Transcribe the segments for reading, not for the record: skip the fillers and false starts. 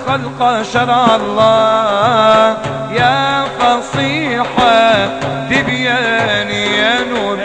الخلق شرع الله، يا فصيحة تبيان يا نور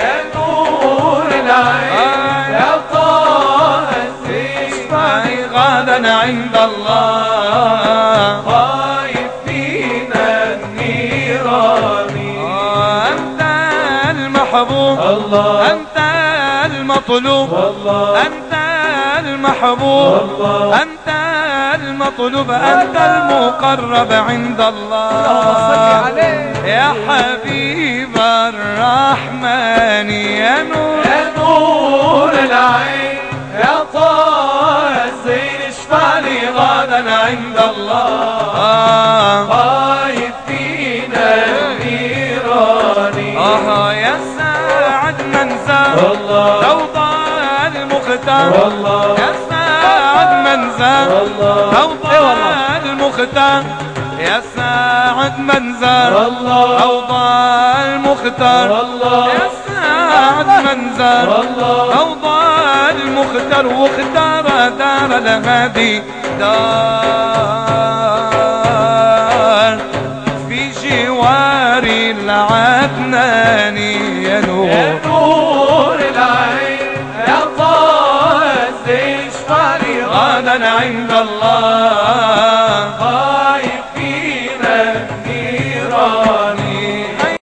العين يا طه السيف غدا عند الله، خايف فينا النيراني. أنت المحبوب الله أنت المطلوب الله أنت المحبوب الله أنت المطلوب أنت المقرب عند الله. صل عليه يا حبيب الرحمن يا نور العين يا طه الزين اشفع لي غدا عند الله، خايف فينا النيراني. يا ساعد من زار روضة المختار، يا ساعد من زار روضة المختار، يا ساعد من زار روضة المختار، يا ساعد من زار روضة المختار، واختار دار الهادي دار في جوار العدناني يا نور العين يا طه الزين اشفع لي غدا عند الله، خايف فينا